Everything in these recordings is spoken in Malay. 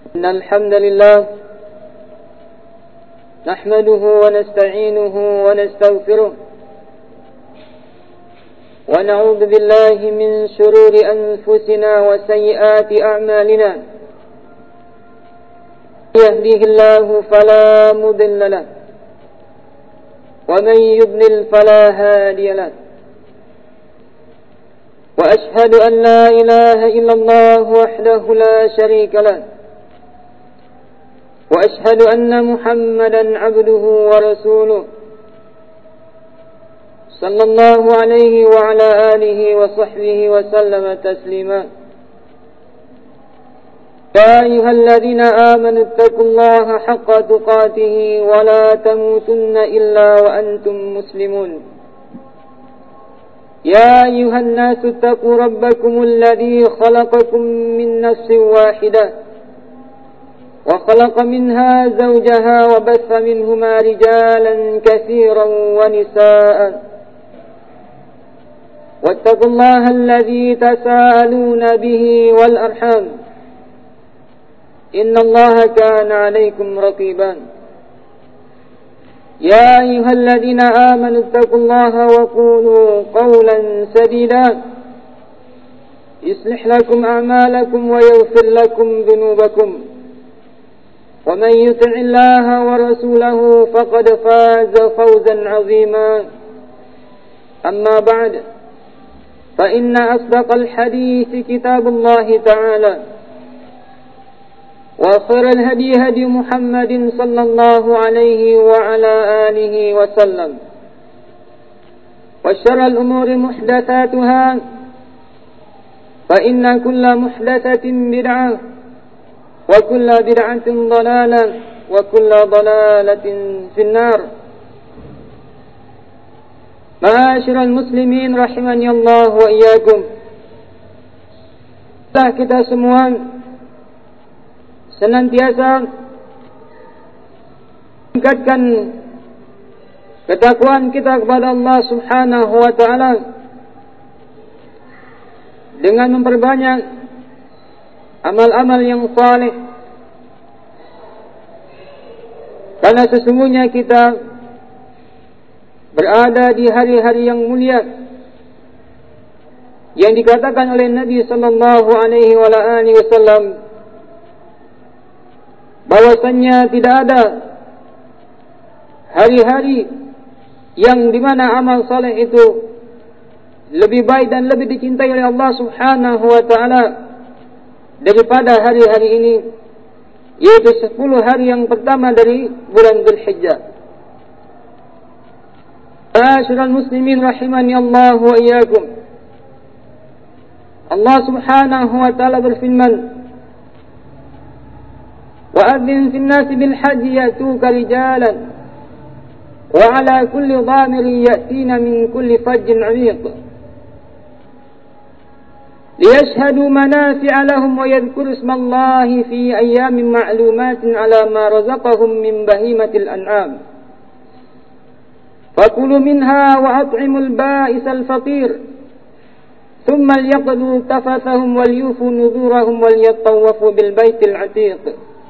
إن الحمد لله نحمده ونستعينه ونستغفره ونعوذ بالله من شرور أنفسنا وسيئات أعمالنا. يهديه الله فلا مضل له ومن يضلل فلا هادي له. وأشهد أن لا إله إلا الله وحده لا شريك له وأشهد أن محمدا عبده ورسوله صلى الله عليه وعلى آله وصحبه وسلم تسليما. يا أيها الذين آمنوا اتقوا الله حق تقاته ولا تموتن إلا وأنتم مسلمون. يا أيها الناس اتقوا ربكم الذي خلقكم من نفس واحدة وخلق منها زوجها وبث منهما رجالا كثيرا ونساء. واتقوا الله الذي تساءلون به والأرحام إن الله كان عليكم رقيبا. يا أيها الذين آمنوا اتقوا الله وقولوا قولا سديدا يصلح لكم أعمالكم ويغفر لكم ذنوبكم. ومن يطع الله ورسوله فقد فاز فوزا عظيما. أما بعد فإن أصدق الحديث كتاب الله تعالى وخير الهدي هدي محمد صلى الله عليه وعلى آله وسلم. وشر الأمور محدثاتها فإن كل محدثة بدعة وكل بدعة ضلالة وكل ضلالة في النار. Ma'asyiral muslimin rahimani Allah wa iyyakum. Kita semua senantiasa meningkatkan ketakwaan kita kepada Allah Subhanahu wa taala dengan memperbanyak amal-amal yang saleh, karena sesungguhnya kita berada di hari-hari yang mulia yang dikatakan oleh Nabi sallallahu alaihi wasallam bahwasanya tidak ada hari-hari yang dimana amal saleh itu lebih baik dan lebih dicintai oleh Allah Subhanahu wa taala daripada hari-hari ini, yaitu 10 hari yang pertama dari bulan Dzulhijjah. Ma'asyiral muslimin rahimani Allah wa iyyakum. Allah Subhanahu wa taala berfirman, وَأَذِّنْ فِي النَّاسِ بِالْحَجِّ يَأْتُوكَ رِجَالًا وَعَلَى كُلِّ ضَامِرٍ يَأْتِينَ مِنْ كُلِّ فَجٍّ عَمِيقٍ لِيَشْهَدُوا مَنَافِعَ لَهُمْ وَيَذْكُرُوا اسْمَ اللَّهِ فِي أَيَّامٍ مَّعْلُومَاتٍ عَلَى مَا رَزَقَهُم مِّن بَهِيمَةِ الْأَنْعَامِ فَكُلُوا مِنْهَا وَأَطْعِمُوا الْبَائِسَ الْفَقِيرَ ثُمَّ لْيَقْضُوا تَفَثَهُمْ وَلْيُوفُوا نُذُورَهُمْ وَلْيَطَّوَّفُوا بِالْبَيْتِ الْعَتِيقِ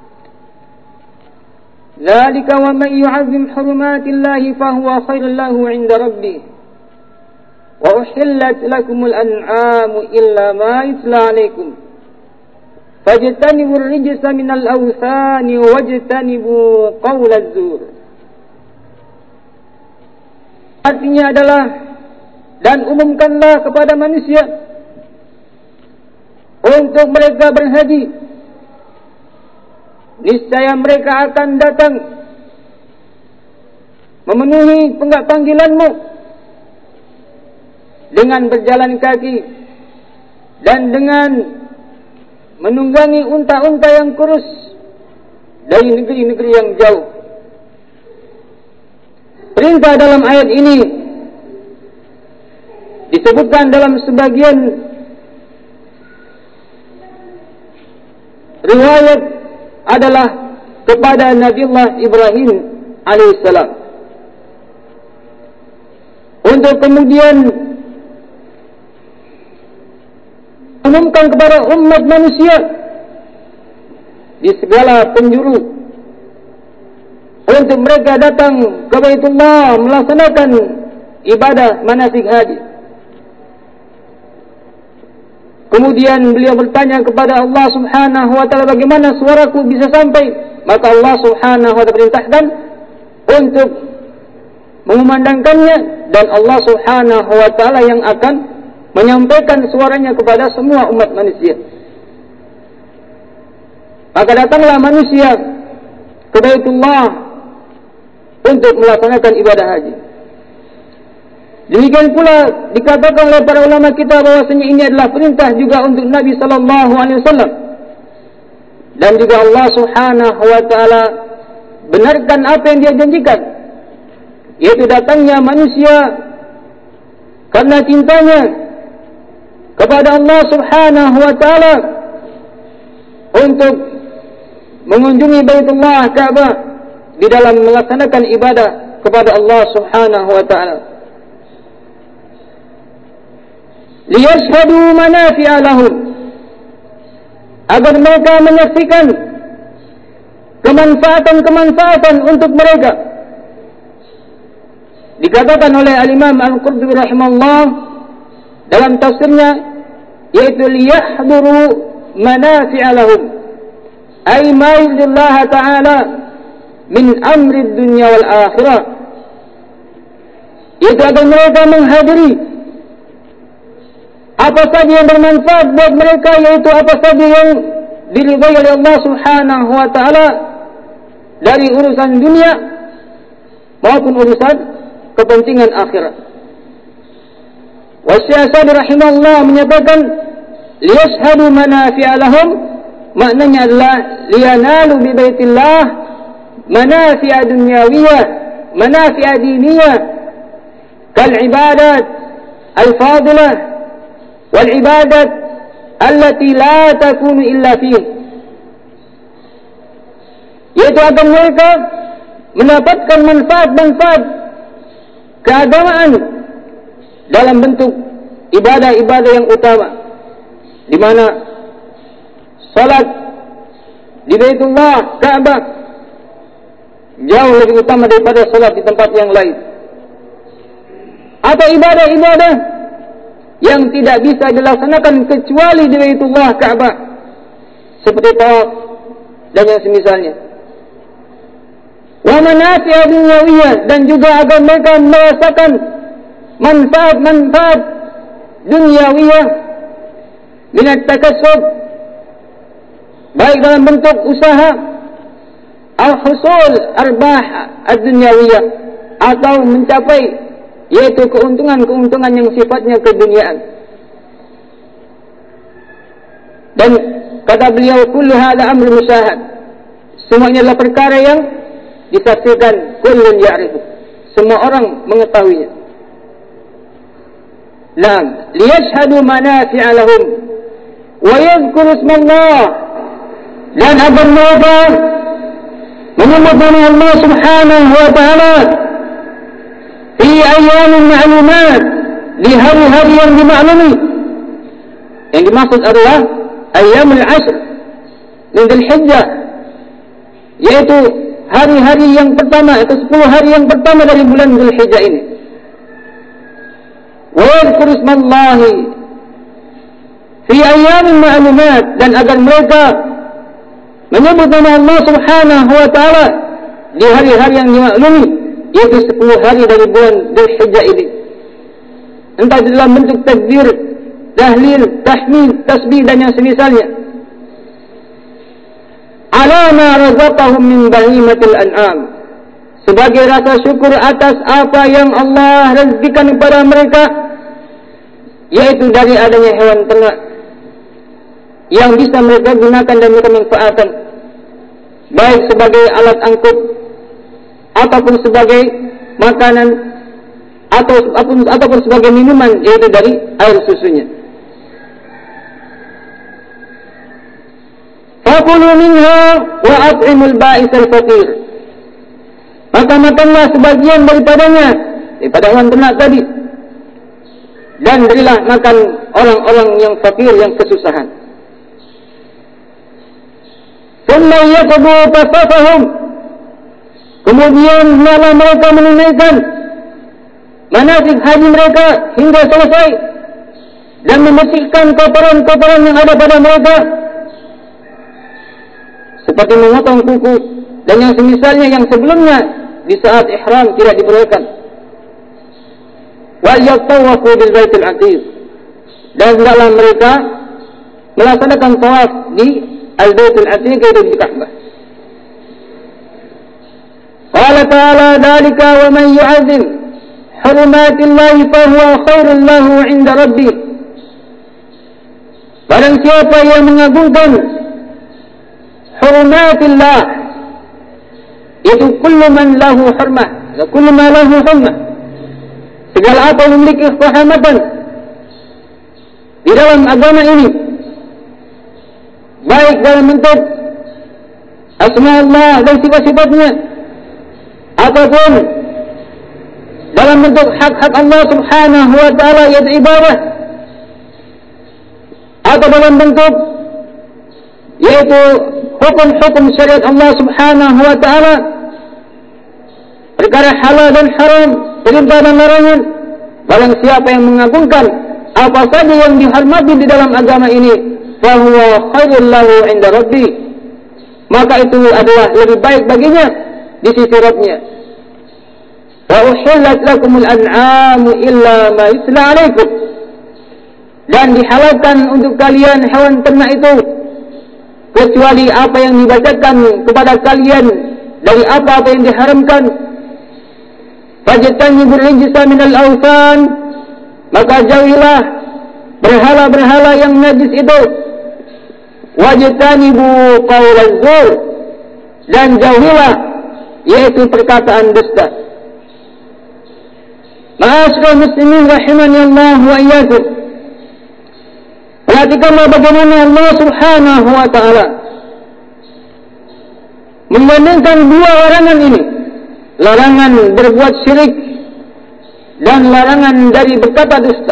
ذَلِكَ وَمَن يُعَظِّمْ حُرُمَاتِ اللَّهِ فَهُوَ خَيْرٌ لَّهُ عِندَ رَبِّهِ وَأُحِلَّتْ لَكُمُ الْأَنْعَامُ إِلَّا مَا يُتْلَى عَلَيْكُمْ فَاجْتَنِبُوا الرِّجْسَ مِنَ الْأَوْثَانِ وَاجْتَنِبُوا قَوْلَ الزُّورِ. Artinya adalah, dan umumkanlah kepada manusia untuk mereka berhaji, niscaya mereka akan datang memenuhi panggilanmu dengan berjalan kaki dan dengan menunggangi unta-unta yang kurus dari negeri-negeri yang jauh. Perintah dalam ayat ini disebutkan dalam sebagian riwayat adalah kepada Nabiullah Ibrahim alaihissalam, untuk kemudian umumkan kepada umat manusia di segala penjuru untuk mereka datang ke Baitullah melaksanakan ibadah manasik haji. Kemudian beliau bertanya kepada Allah Subhanahu wa taala, bagaimana suaraku bisa sampai? Maka Allah Subhanahu wa taala perintahkan untuk mengumandangkannya, dan Allah Subhanahu wa taala yang akan menyampaikan suaranya kepada semua umat manusia. Maka datanglah manusia ke Baitullah untuk melaksanakan ibadah haji. Demikian pula dikatakan oleh para ulama kita bahwasanya ini adalah perintah juga untuk Nabi sallallahu alaihi wasallam. Dan juga Allah Subhanahu wa taala benarkan apa yang dia janjikan, yaitu datangnya manusia karena cintanya kepada Allah Subhanahu wa taala untuk mengunjungi Baitullah Ka'bah di dalam melaksanakan ibadah kepada Allah Subhanahu wa taala. Liyashhadu manafi'a lahum, agar mereka menyaksikan kemanfaatan-kemanfaatan untuk mereka. Dikatakan oleh Al-Imam Al-Qurtubi rahimahullah dalam tafsirnya, yaitu liyahduru manafi'a lahum, ay ma yurdillah ta'ala min amri dunya wal akhirah, yaitu agar mereka menghadiri apa saja yang bermanfaat buat mereka, yaitu apa saja yang diridhai oleh Allah Subhanahu wa taala dari urusan dunia maupun urusan kepentingan akhirat. Wasy-Syafi'i rahimahullah menyatakan liyashhadu manafi'a lahum, maknanya adalah liyanalu bi baitillah manafi'a dunyawiyah, manafi'a diniyah, kal ibadat al-fadilah wal ibadat allati la takunu illa fihi, yaitu agar mereka mendapatkan manfaat-manfaat keagamaan dalam bentuk ibadah-ibadah yang utama, di mana salat di Baitullah Ka'bah jauh lebih utama daripada salat di tempat yang lain, atau ibadah-ibadah yang tidak bisa dilaksanakan kecuali di Baitullah Ka'bah, seperti tawaf dan yang semisalnya. Wa manafi'a dunyawiyah, dan juga agar mereka merasakan manfaat-manfaat dunyawiyah minat takassub, baik dalam bentuk usaha al-husul arbah ad-dunyawiyah, atau mencapai yaitu keuntungan-keuntungan yang sifatnya keduniaan. Dan kata beliau, kullu hadza amrun musyahad, semuanya adalah perkara yang disaksikan, kullun ya'rifu, semua orang mengetahuinya. Naam, liyashhadu manafi'a lahum wa yadhkuru ismallah, dan agar mereka menyebut nama Allah Subhanahu wa taala fi ayyamin ma'lumat, di hari-hari yang dimaklumi. Yang dimaksud adalah ayyamul ashr min Dzulhijjah, yaitu hari-hari yang pertama, atau 10 hari yang pertama dari bulan Dzulhijjah ini. Wa yadhkuru ismallahi fi ayyamin ma'lumat, dan agar mereka menyebut nama Allah Subhanahu wa taala di hari-hari yang dimaklumi, yaitu 10 hari dari bulan Dzulhijjah ini, entah dalam bentuk takbir, tahlil, tahmid, tasbih dan yang semisalnya. Ala ma razaqahum min bahimatil an'am, sebagai rasa syukur atas apa yang Allah rezekikan kepada mereka, yaitu dari adanya hewan ternak yang bisa mereka gunakan dan mereka manfaatkan, baik sebagai alat angkut ataupun sebagai makanan ataupun sebagai minuman, yaitu dari air susunya. Fakulu minha wa at'imul ba'is al-faqir, maka makanlah sebagian daripadanya, daripada hewan ternak tadi, dan berilah makan orang-orang yang fakir, yang kesusahan. thumma yaqdu tasafahum, kemudian malah mereka menunaikan manasik haji mereka hingga selesai dan membersihkan kotoran-kotoran yang ada pada mereka, seperti memotong kuku dan yang semisalnya yang sebelumnya di saat ihram tidak diperbolehkan. Wal yatawafu bil baitil atiq, dan hendaklah mereka melaksanakan tawaf di al-baitul atiq, yaitu di Ka'bah. Qala ta'ala dzalika wa man yu'azzim hurumatillahi fa huwa khairul lahu 'inda rabbih. Barang siapa yang mengagungkan hurumatillah, yaitu kullu man lahu hurmah, kullu ma lahu hurmah, segala apa yang memiliki kehormatan di dalam agama ini, baik dalam bentuk asma Allah dan sifat-sifatnya, ataupun dalam bentuk hak-hak Allah subhanahu wa ta'ala yaitu ibadah, atau dalam bentuk yaitu hukum-hukum syariat Allah subhanahu wa ta'ala, perkara halal dan haram, perintah dan larangan. Barang siapa yang mengagungkan apa saja yang dihormati di dalam agama ini, fahuwa khairul lahu 'inda rabbih, maka itu adalah lebih baik baginya di sisi Rabbnya. Wa uhillat lakumul an'amu illa ma yutla 'alaikum, dan dihalalkan untuk kalian hewan ternak itu kecuali apa yang dibacakan kepada kalian dari apa-apa yang diharamkan. Fajtanibur rijsa minal awthan, maka jauhilah berhala-berhala yang najis itu. Wajtanibu qaulaz zur, dan jauhilah yaitu perkataan dusta. Ma'asyiral muslimin rahimani Allah wa iyyakum, perhatikanlah bagaimana Allah subhanahu wa ta'ala membandingkan dua larangan ini, larangan berbuat syirik dan larangan dari berkata dusta.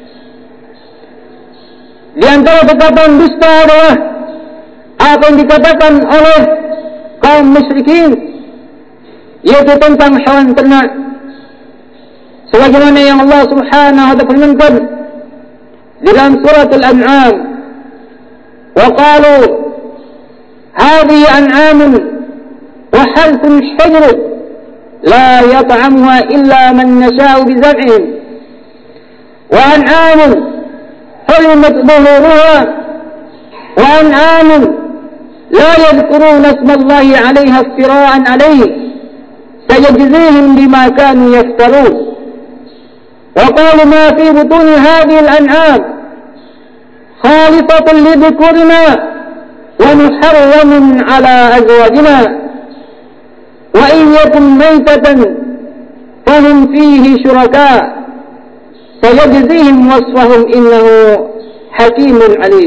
Di antara perkataan dusta adalah apa yang dikatakan oleh kaum musyrikin, yaitu tentang hewan ternak, sebagaimana yang Allah subhanahu wa ta'ala firmankan dalam surat Al-An'am, wa qalu hadhihi an'amun wa harthun hijr la yat'amuha illa man nasha'u bi zab'ihim wa an'amun hurimat dhuhuruha wa an'amun la yadhkuruna isma Allahi 'alayha iftira'an 'alayhi sayajzihim bima kanu yaftarun. Wa qalu ma fi butuni hadhihi al-an'am خالصة لذكورنا ومحرم على أزواجنا وإن يكن ميتة فهم فيه شركاء سيجزيهم وصفهم إنه حكيم عليم.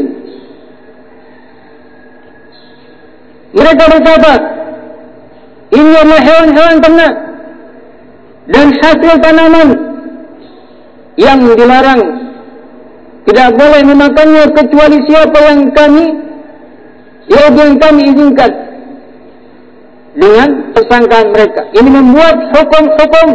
Mereka berkata, ini adalah hewan-hewan ternak dan hasil tanaman yang dilarang, tidak boleh memakannya kecuali siapa yang kami izinkan, dengan persangkaan mereka. Ini membuat hukum-hukum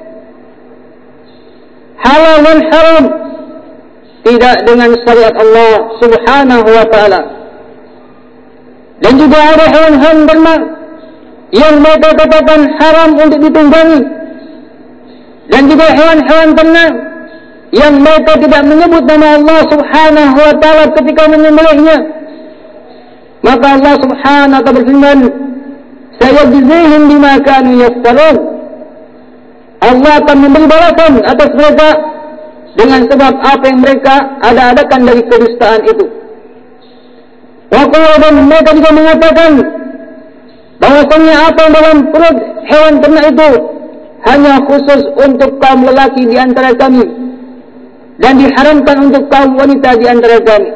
halal dan haram tidak dengan syariat Allah subhanahu wa ta'ala. Dan juga ada hewan-hewan ternak yang mereka katakan haram untuk ditunggangi, dan juga hewan-hewan ternak yang mereka tidak menyebut nama Allah subhanahu wa ta'ala ketika menyembelihnya. Maka Allah subhanahu wa ta'ala berfirman, sayajzihim bima kanu yaftarun, Allah akan memberi balasan atas mereka dengan sebab apa yang mereka ada-adakan dari kedustaan itu. Waqala, dan mereka juga mengatakan bahwasanya apa yang dalam perut hewan ternak itu hanya khusus untuk kaum lelaki di antara kami dan diharamkan untuk kaum wanita di antara kami.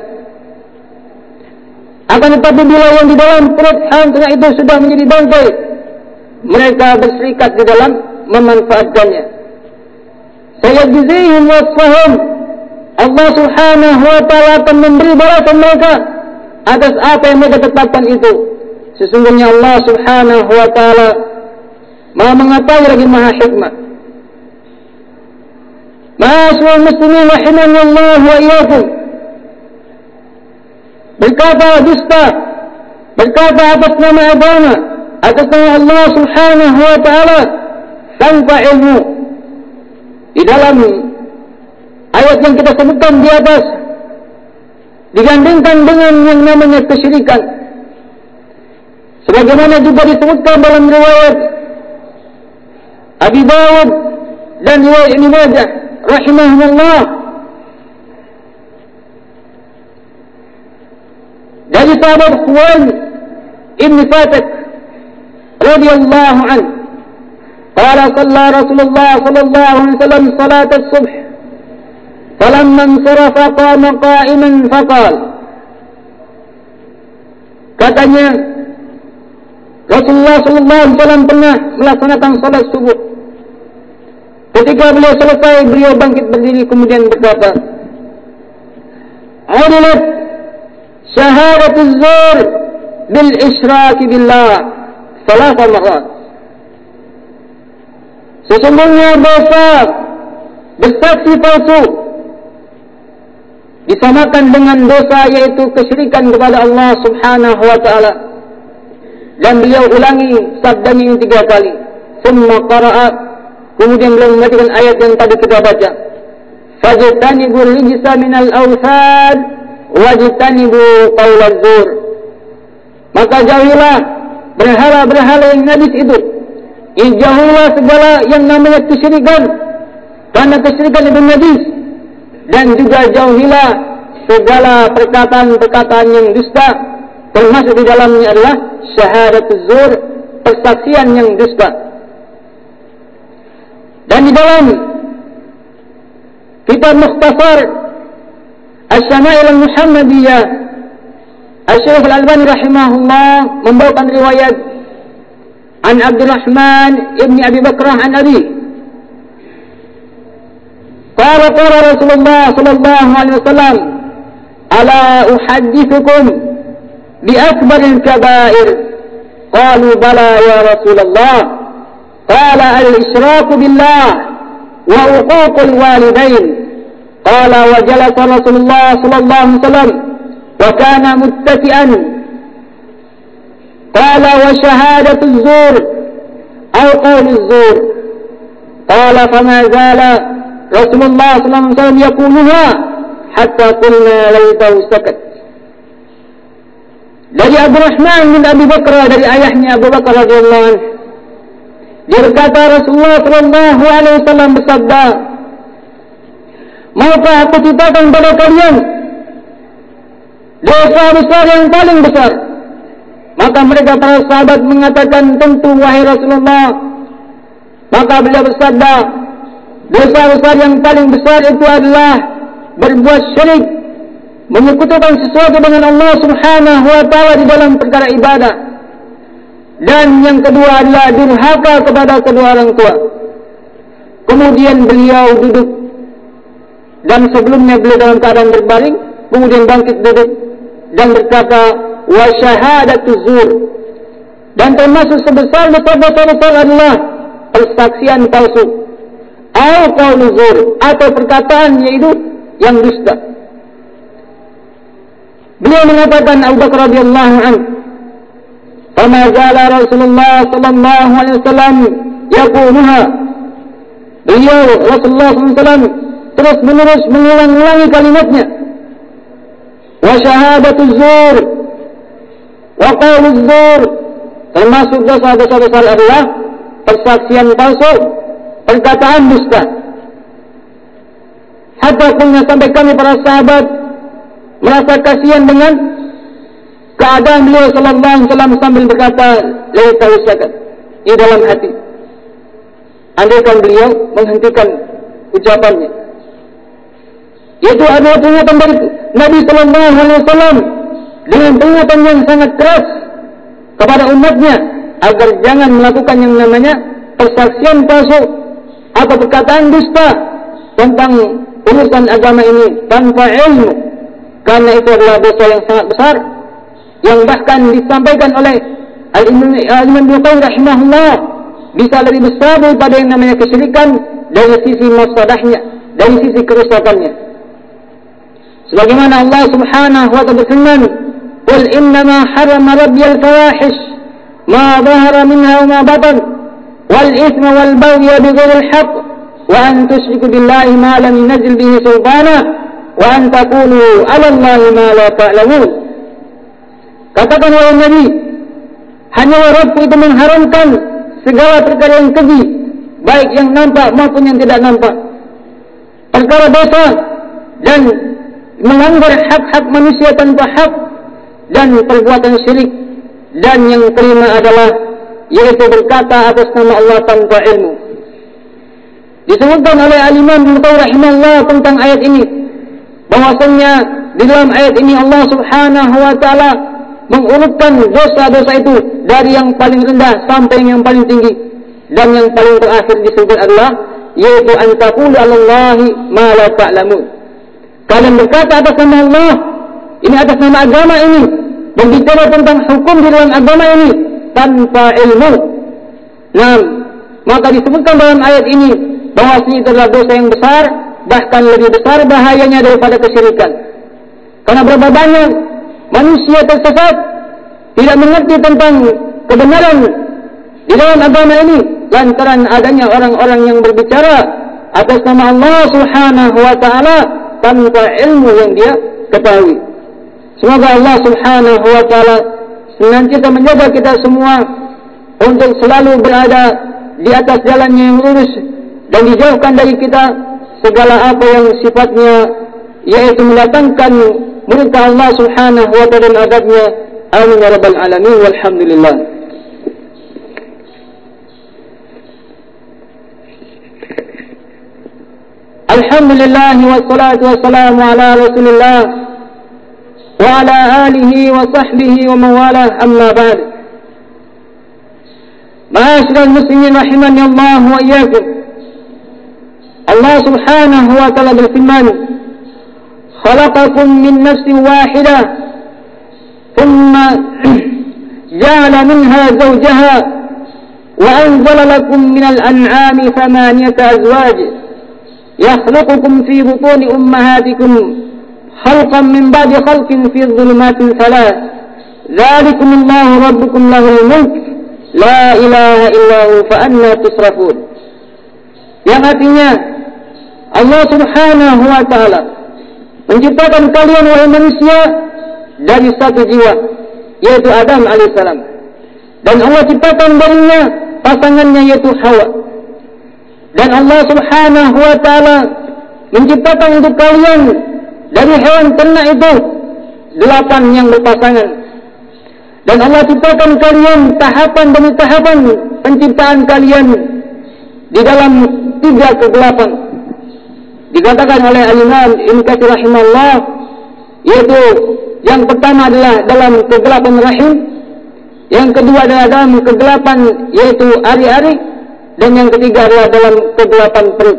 Akan tetapi bila yang di dalam perut hewan ternak itu sudah menjadi bangkai, mereka berserikat di dalam memanfaatkannya. Sayajzihim wasfahum, Allah subhanahu wa ta'ala akan memberi balasan mereka atas apa yang mereka tetapkan itu. Sesungguhnya Allah Subhanahu wa taala Maha mengetahui lagi Maha hikmah. Ma'asyiral muslimin rahimanallah wa iyyakum. Berkata dusta, berkata atas nama agama, atas nama Allah Subhanahu wa taala tanpa ilmu. Di dalam ayat yang kita sebutkan di atas digandingkan dengan yang namanya kesyirikan. Sebagaimana juga disebutkan dalam riwayat Abi Dawud dan riwayat Ibnu Majah rahimahullah dari sahabat Khuwail ibn Fatak radhiyallahu anhu qala shalla Rasulullah sallallahu alaihi wasallam salat as-subh falamma insarafa qama qa'iman faqala, katanya Rasulullah sallallahu alaihi wasallam pernah melaksanakan salat subuh. Ketika beliau selesai, beliau bangkit berdiri kemudian berkata, "Urilat syahadatuz zur bil isyrak billah salat marat." Sesungguhnya dosa bersaksi palsu disamakan dengan dosa yaitu kesyirikan kepada Allah Subhanahu wa taala. Dan beliau ulangi sabdanya ini 3 kali. Summa qara'a, kemudian beliau membacakan ayat yang tadi kita baca. Fajtanibur rijsa minal awthan wajtanibu qaulaz zur. Maka jauhilah berhala-berhala yang najis itu. Jauhilah segala yang namanya kesyirikan, karena kesyirikan itu najis. Dan juga jauhilah segala perkataan-perkataan yang dusta, termasuk di dalamnya adalah syahadatuz zur, persaksian yang dusta. Dan di dalam kitab Mukhtasar Asy-Syama'il Al-Muhammadiyah, Asy-Syaikh Al-Albani rahimahullah membawakan riwayat an Abdurrahman ibn Abi Bakrah an Abi qala Rasulullah sallallahu alaihi wasallam, ala uhaddithukum bi akbaril kaba'ir, qalu bala ya Rasulullah, qala al-isyraku billah wa uququl walidain, qala wa jalasa Rasulullah sallallahu alaihi wasallam wa kana muttaki'an, qala wa shahadatuz zur aw qauluz zur, qala fama zala Rasulullah sallallahu alaihi wasallam yaquluha hatta qulna laitahu sakat. Dari Abdurrahman bin Abi Bakrah, dari ayahnya Abu Bakar radhiyallahu anhu, dia berkata Rasulullah sallallahu alaihi wasallam bersabda, "Maukah aku ceritakan kepada kalian dosa besar yang paling besar?" Maka mereka para sahabat mengatakan, "Tentu wahai Rasulullah." Maka beliau bersabda, dosa besar yang paling besar itu adalah berbuat syirik, menyekutukan sesuatu dengan Allah Subhanahu wa taala di dalam perkara ibadah. Dan yang kedua adalah durhaka kepada kedua orang tua. Kemudian beliau duduk, dan sebelumnya beliau dalam keadaan berbaring, kemudian bangkit duduk dan berkata, wa syahadatuz zur. Dan termasuk sebesar-besar dosa besar adalah persaksian palsu, atau qauluz zur, atau perkataan yaitu yang dusta. Beliau mengatakan Abu Bakar radhiyallahu anhu, "Fama zala Rasulullah sallallahu alaihi wasallam yaquluha." Beliau Rasulullah sallallahu alaihi wasallam terus menerus mengulang-ulangi kalimatnya. Wa syahadatuz zur wa qauluz zur, termasuk dosa-dosa besar adalah persaksian palsu, perkataan dusta. Hatta punya sampai kami para sahabat merasa kasihan dengan keadaan beliau sallallahu alaihi wasallam sambil berkata, laita usakat, di dalam hati, andaikan beliau menghentikan ucapannya. Itu adalah peringatan dari Nabi sallallahu alaihi wasallam dengan peringatan yang sangat keras kepada umatnya agar jangan melakukan yang namanya persaksian palsu atau perkataan dusta tentang urusan agama ini tanpa ilmu, karena itu adalah dosa yang sangat besar yang bahkan disampaikan oleh Al-Imam Ibnu Qayyim rahimahullah, bisa lebih besar daripada yang namanya kesyirikan dari sisi mafsadahnya, dari sisi kerusakannya. Sebagaimana Allah Subhanahu wa ta'ala berfirman, "Qul innama harrama rabbiyal fawahish ma dhahara minha wa ma batan wal itsma wal baghya bighairil haqq wa an tusyriku billahi ma lam yunzil bihi sultana wa an taqulu 'ala Allahi ma la ta'lamun." Katakan wahai Nabi, hanya Rabb itu mengharamkan segala perkara yang keji, baik yang nampak maupun yang tidak nampak, perkara dosa dan melanggar hak-hak manusia tanpa hak, dan perbuatan syirik, dan yang kelima adalah yaitu berkata atas nama Allah tanpa ilmu. Disebutkan oleh Al-Imam Ibnu Qayyim rahimahullah tentang ayat ini, bahwasanya di dalam ayat ini Allah Subhanahu wa ta'ala mengurutkan dosa-dosa itu dari yang paling rendah sampai yang paling tinggi, dan yang paling terakhir disebut adalah yaitu an taqulu 'alallahi ma la ta'lamun. Kalian berkata atas nama Allah, ini atas nama agama ini, berbicara tentang hukum di dalam agama ini tanpa ilmu. Nah, maka disebutkan dalam ayat ini bahwasanya itu adalah dosa yang besar, bahkan lebih besar bahayanya daripada kesyirikan. Karena berapa banyak manusia tersesat, tidak mengerti tentang kebenaran di dalam agama ini lantaran adanya orang-orang yang berbicara atas nama Allah Subhanahu wa ta'ala tanpa ilmu yang dia ketahui. Semoga Allah Subhanahu wa ta'ala senantiasa menjaga kita semua untuk selalu berada di atas jalannya yang lurus, dan dijauhkan dari kita segala apa yang sifatnya yaitu mendatangkan murka Allah Subhanahu wa ta'ala dan adabnya. Amin ya rabbal alamin. Walhamdulillah. Alhamdulillah wassalatu wassalamu ala Rasulillah wa ala alihi wa sahbihi wa mawalah, amma ba'd. Ma'asyiral muslimin rahimani Allah wa iyyakum. Allah Subhanahu wa ta'ala berfirman, "Khalaqakum min nafsin wahidah, thumma ja'ala minha zawjaha wa anzala lakum minal an'ami thamaniyata azwaj. يخلقكم في بطون أمهاتكم خلقا من بعد خلق في الظلمات ثلاث ذلكم الله ربكم له الملك لا إله إلا هو فأنا تصرفون." Yang artinya Allah Subhanahu wa ta'ala menciptakan kalian wahai manusia dari satu jiwa, yaitu Adam alaihissalam, dan Allah ciptakan darinya pasangannya yaitu Hawa. Dan Allah Subhanahu wa ta'ala menciptakan untuk kalian dari hewan ternak itu 8 yang berpasangan. Dan Allah ciptakan kalian tahapan demi tahapan penciptaan kalian di dalam 3 kegelapan. Dikatakan oleh Al-Imam Ibnu Katsir rahimahullah, yaitu yang pertama adalah dalam kegelapan rahim, yang kedua adalah dalam kegelapan yaitu ari-ari, dan yang ketiga adalah dalam kegelapan perut.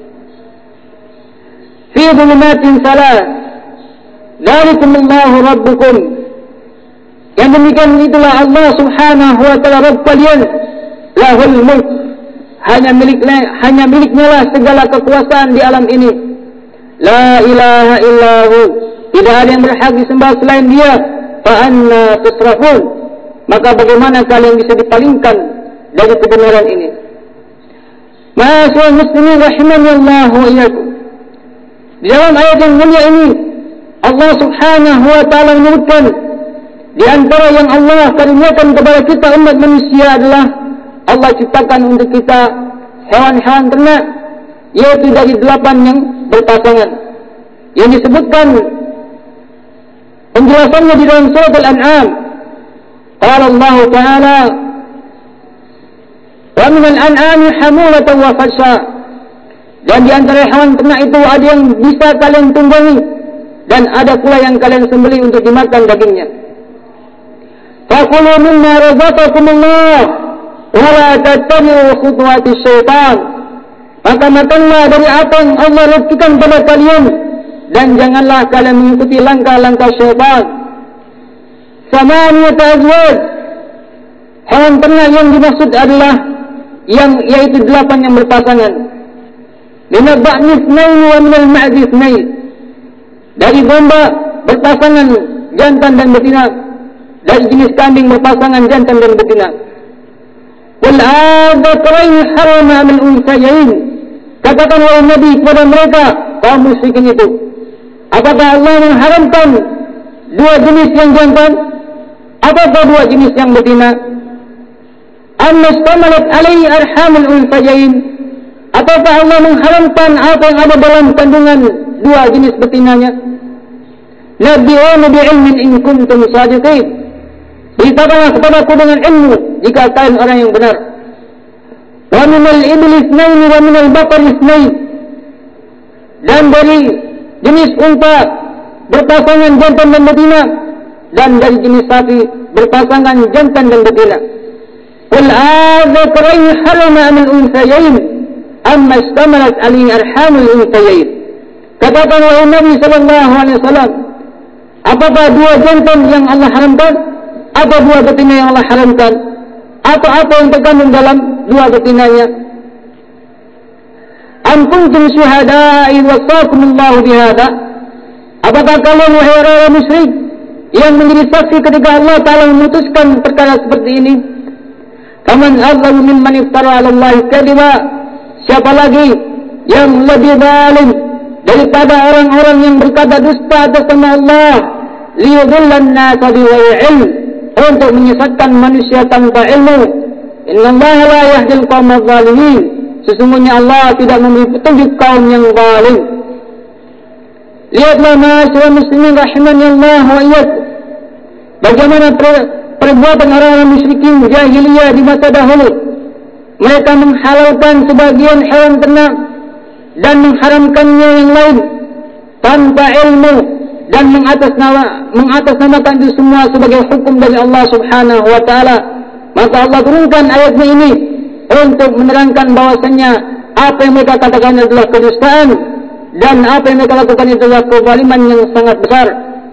Fi dhulumatin salat, dzalikumullahu rabbukum. Yang demikian itulah Allah Subhanahu wa ta'ala Rabb kalian. Lahul mulk, hanya miliknya lah segala kekuasaan di alam ini. La ilaha illahu, tidak ada yang berhak disembah selain dia. Fa anna tusrafun, maka bagaimana kalian bisa dipalingkan dari kebenaran ini? Ma'asyiral muslimin rahimanallah wa iyyakum. Di dalam ayat yang mulia ini Allah Subhanahu wa ta'ala menyebutkan di antara yang Allah karuniakan kepada kita umat manusia adalah Allah ciptakan untuk kita hewan-hewan ternak, yaitu dari 8 yang berpasangan, yang disebutkan penjelasannya di dalam surat Al-An'am. Qala Allah ta'ala, "Wa minal an'ami hamulatan wa farsha." Dan di antara hewan ternak itu ada yang bisa kalian tunggangi, dan ada pula yang kalian sembelih untuk dimakan dagingnya. Fakulu mimma razaqakumullah wa la tattabi'u khutuwatis syaitan. Maka makanlah dari apa yang Allah rezekikan pada kalian, dan janganlah kalian mengikuti langkah-langkah syaitan. Samaniyata azwaj, Hewan ternak yang dimaksud adalah yaitu 8 yang berpasangan. Min al-ba'ni itsnain wa min al-ma'zi itsnain. Dari domba berpasangan jantan dan betina, dari jenis kambing berpasangan jantan dan betina. Wal adzakarain harama min unsayain. Katakan wahai Nabi kepada mereka kaum musyrikin itu, apakah Allah mengharamkan 2 jenis yang jantan ataukah 2 jenis yang betina? Amma istamalat alaihi arhamul unsayain, ataukah Allah mengharamkan apa yang ada dalam kandungan 2 jenis betinanya? Nabi'una bi'ilmin in kuntum sadiqin. Beritakanlah kepadaku dengan ilmu jika kalian orang yang benar. Wa minal ibli itsnain wa minal baqari itsnain. Dan dari jenis unta berpasangan jantan dan betina, dan dari jenis sapi berpasangan jantan dan betina. Qul adzakarain harama min unsayain amma istamalat alaihi arhamul unsayain. Katakan wahai Nabi sallallahu alaihi wasallam, apakah 2 jantan yang Allah haramkan atau 2 betina yang Allah haramkan, atau apa yang terkandung dalam 2 betinanya? Am kuntum syuhada'a idh wassakumullahu bihadza. Apakah kalian wahai orang musyrik yang menjadi saksi ketika Allah Ta'ala memutuskan perkara seperti ini? Faman azlamu mimman iftara 'ala Allahi kadhiba. Siapa lagi yang lebih zalim daripada orang-orang yang berkata dusta atas nama Allah, liyudillan nasa bighairi ilm, untuk menyesatkan manusia tanpa ilmu. Innallaha la yahdil qaumadz zalimin. Sesungguhnya Allah tidak memberi petunjuk kaum yang zalim. Lihatlah ma'asyiral muslimin rahimani Allah wa iyyakum, bagaimana perbuatan orang-orang musyrikin jahiliyah di masa dahulu. Mereka menghalalkan sebagian hewan ternak dan mengharamkannya yang lain tanpa ilmu, dan mengatasnamakan itu semua sebagai hukum dari Allah Subhanahu wa taala. Maka Allah turunkan ayatnya ini untuk menerangkan bahwasanya apa yang mereka katakan adalah kedustaan, dan apa yang mereka lakukan itu adalah kezaliman yang sangat besar.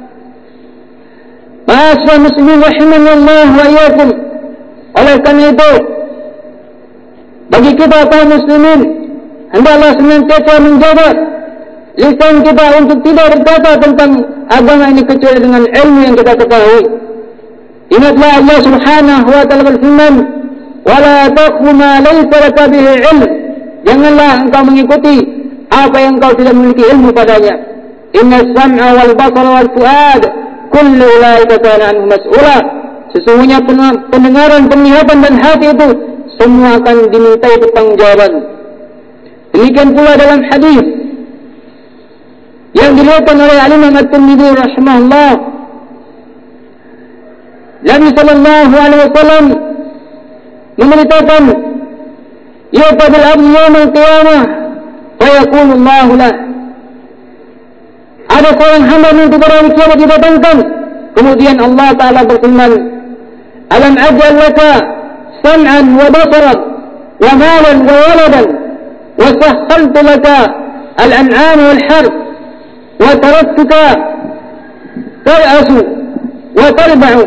Ma'asyiral muslimin rahimanallah wa iyyakum. Oleh karena itu, bagi kita kaum muslimin, hendaklah senantiasa menjaga lisan kita untuk tidak berkata tentang agama ini kecuali dengan ilmu yang kita ketahui. Ingatlah Allah Subhanahu wa taala berfirman, "Wala taqfu ma laysa laka bihi ilm." Janganlah engkau mengikuti apa yang engkau tidak memiliki ilmu padanya. Inna as-sam'a wal basara wal fu'ad kullu ulaika kana anhu mas'ula. Sesungguhnya pendengaran, penglihatan dan hati itu semua akan dimintai pertanggungjawaban. Demikian pula dalam hadis yang diriwayatkan oleh Imam At-Tirmidzi rahimahullah, Nabi sallallahu alaihi wasallam memberitakan, "Yuqadil abdu yaumil qiyamah fa yaqulu Allahu lah." Ada seorang hamba nanti pada hari kiamat didatangkan, kemudian Allah Ta'ala berfirman, "Alam aj'al laka sam'an wa basaran wa malan wa waladan wa sahhaltu laka al-an'am wal harb wa taraktuka tar'asu wa tarba'u."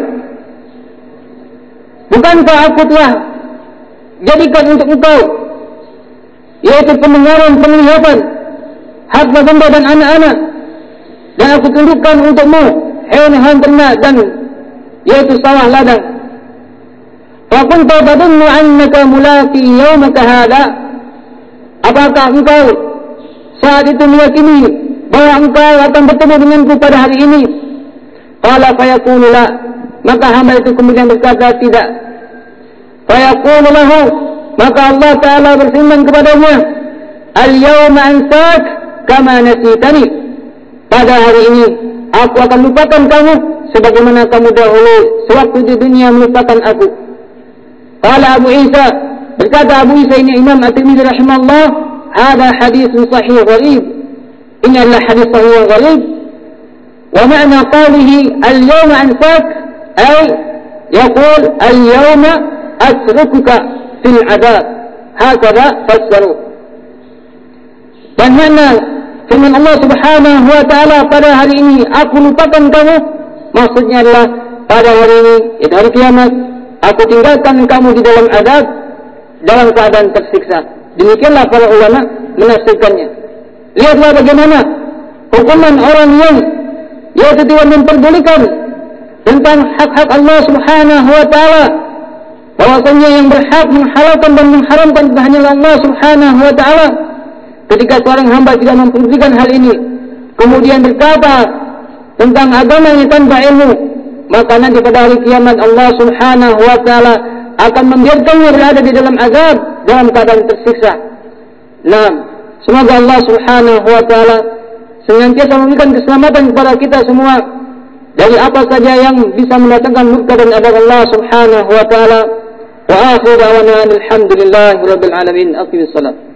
Bukankah aku telah jadikan untuk engkau yaitu pendengaran, penglihatan, harta benda dan anak-anak, dan aku tundukkan untukmu hewan-hewan ternak dan yaitu sawah ladang. Fa kunta tadunnu annaka mulaqi yaumaka hadha. Apakah engkau saat itu meyakini bahwa engkau akan bertemu denganku pada hari ini? Qala fa yaqulu la. Maka hamba itu kemudian berkata tidak. Fa yaqulu lahu, maka Allah Ta'ala berfirman kepadanya, "Al-yawma ansak kama nasitani." Pada hari ini aku akan lupakan kamu sebagaimana kamu dahulu sewaktu di dunia melupakan aku. Qala Abu Isa, berkata Abu Isa ini Imam At-Tirmidzi rahimahullah, "Hada haditsun sahih gharib." Ini adalah hadis sahih gharib. Wa ma'na qawlihi al-yawma ansak ay yaqul al-yawma atrukuka fil adab. Hakadha fassaru. Dan makna firman Allah Subhanahu wa taala, pada hari ini aku lupakan kamu, maksudnya adalah pada hari ini, yaitu hari kiamat, aku tinggalkan kamu di dalam azab dalam keadaan tersiksa. Demikianlah para ulama menafsirkannya. Lihatlah bagaimana hukuman orang yang tidak memperdulikan tentang hak-hak Allah Subhanahu wa taala, bahwasanya yang berhak menghalalkan dan mengharamkan hanyalah Allah Subhanahu wa taala. Ketika seorang hamba tidak memperdulikan hal ini, kemudian berkata tentang agamanya tanpa ilmu, maka nanti pada hari kiamat Allah Subhanahu wa taala akan membiarkannya berada di dalam azab dalam keadaan tersiksa. Nah, semoga Allah Subhanahu wa taala senantiasa memberikan keselamatan kepada kita semua dari apa saja yang bisa mendatangkan murka dan adab Allah Subhanahu wa taala. Wa akhiru da'wana alhamdulillahi rabbil alamin. Aqimissalam.